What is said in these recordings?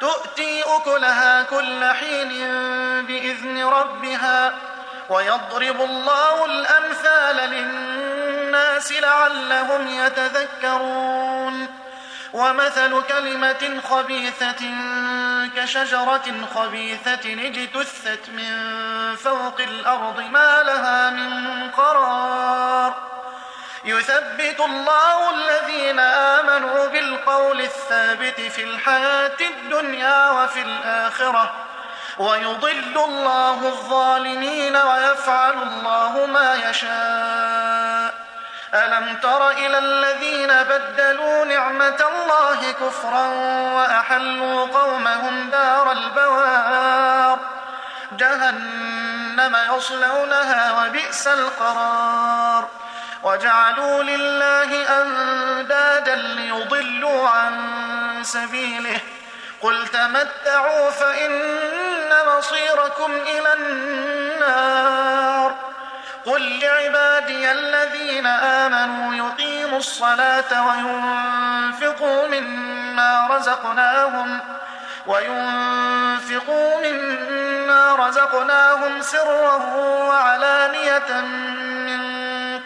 تؤتي أكلها كل حين بإذن ربها ويضرب الله الأمثال للناس لعلهم يتذكرون ومثل كلمة خبيثة كشجرة خبيثة اجتثت من فوق الأرض ما لها من قرار يثبت الله الذين آمنوا بالقول الثابت في الحياة الدنيا وفي الآخرة ويضل الله الظالمين ويفعل الله ما يشاء ألم تر إلى الذين بدلوا نعمة الله كفرا وأحلوا قومهم دار البوار جهنم يصلونها وبئس القرار وجعلوا لله أندادا ليضلوا عن سبيله قل تمتعوا فإن مصيركم إلى النار قل لعبادي الذين آمنوا يقيموا الصلاة وينفقوا مما رزقناهم سرا وعلانية من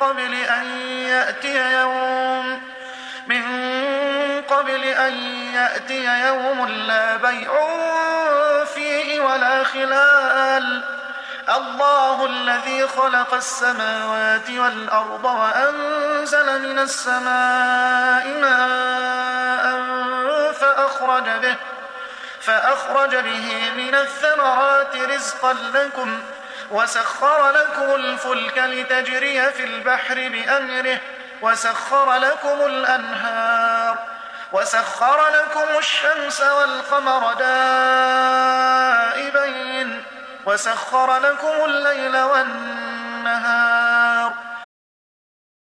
قبل أن يأتي يوم لا بيع فيه ولا خلال الله الذي خلق السماوات والأرض وأنزل من السماء ماء فأخرج به من الثمرات رزقا لكم وسخر لكم الفلك لتجري في البحر بأمره وسخر لكم الأنهار وسخر لكم الشمس والقمر دائبين وسخر لكم الليل والنهار